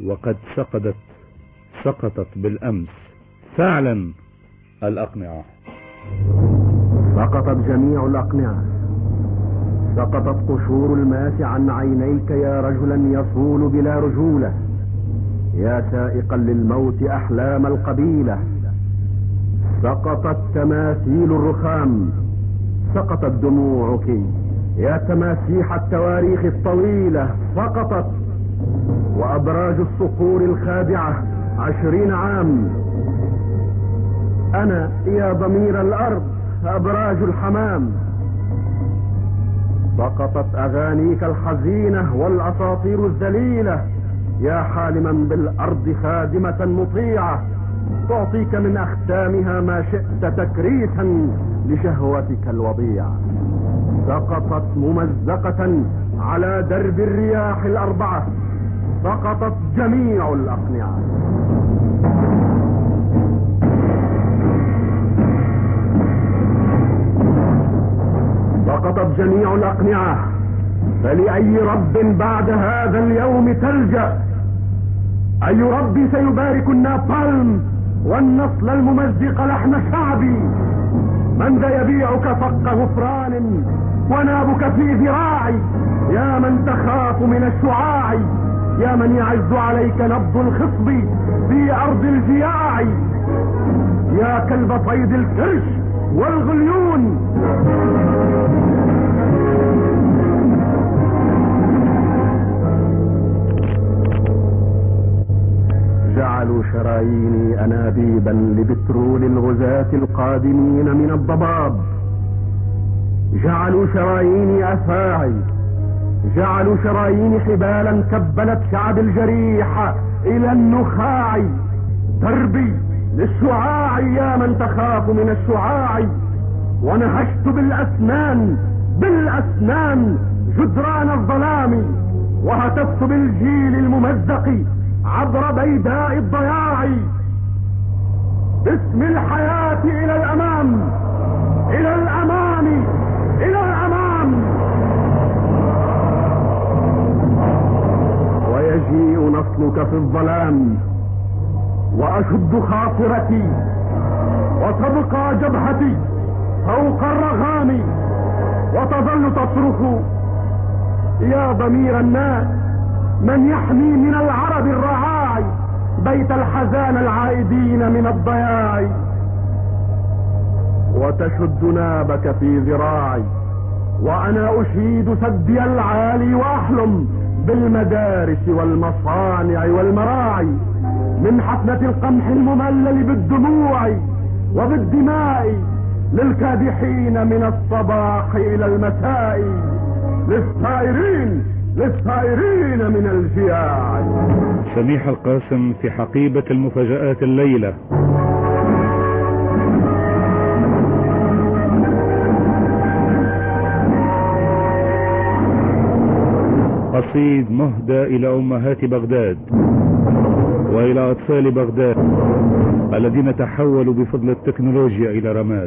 وقد سقطت بالأمس فعلا الأقنعة. سقطت جميع الأقنعة، سقطت قشور الماس عن عينيك يا رجلا يصول بلا رجولة، يا سائقا للموت أحلام القبيلة. سقطت تماثيل الرخام، سقطت دموعك يا تماسيح التواريخ الطويلة، سقطت. وأبراج الصقور الخادعة 20 عام. أنا يا ضمير الأرض أبراج الحمام. سقطت أغانيك الحزينة والأساطير الذليلة، يا حالما بالأرض خادمة مطيعة، تعطيك من أختامها ما شئت تكريسا لشهوتك الوضيعة. سقطت ممزقة على درب الرياح الأربعة، سقطت جميع الأقنعة. سقطت جميع الأقنعة، فلأي رب بعد هذا اليوم تلجأ؟ أي رب سيبارك النابالم والنصل الممزق لحم شعبي؟ من ذا يبيعك فق غفران ونابك في ذراعي؟ يا من تخاف من الشعاع، يا من يعز عليك نبض الخصب في أرض الجياع، يا كلب صيد الكرش والغليون. جعلوا شراييني أنابيبا لبترول الغزاة القادمين من الضباب، جعلوا شراييني أفاعي، جعلوا شراييني حبالا كبلت شعب الجريح إلى النخاع. دربي للشعاع يا من تخاف من الشعاع، ونهشت بالأسنان جدران الظلام، وهتفت بالجيل الممزق عبر بيداء الضياع. باسم الحياة إلى الأمام، إلى الأمام، إلى الأمام. ويجيء نصلك في الظلام، وأشد خاصرتي، وتبقى جبهتي فوق الرغام، وتظل تصرخ يا ضمير الناس، من يحمي من العرب الرعاع بيت الحزان العائدين من الضياع. وتشد نابك في ذراعي، وأنا أشيد سدي العالي، وأحلم بالمدارس والمصانع والمراعي، من حفنة القمح المملل بالدموع وبالدماء، للكادحين من الصباح إلى المساء، للثائرين من الجياع. سميح القاسم في حقيبة المفاجآت الليلة. قصيد مهدى إلى أمهات بغداد وإلى أطفال بغداد الذين تحولوا بفضل التكنولوجيا إلى رماد.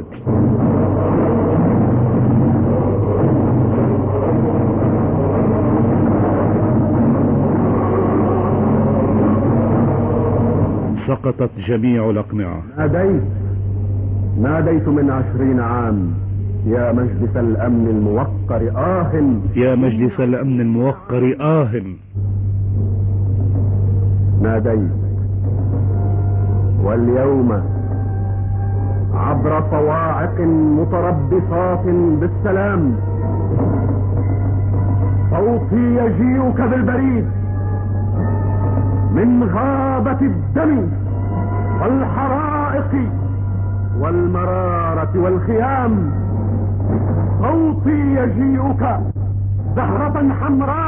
سقطت جميع الأقنعة. ناديت من 20 عام يا مجلس الأمن الموقر يا مجلس الأمن الموقر ناديت، واليوم عبر صواعق متربصات بالسلام صوتي يجيئك بالبريد من غابة الدم والحرائق والمرارة والخيام. صوتي يجيئك زهرة حمراء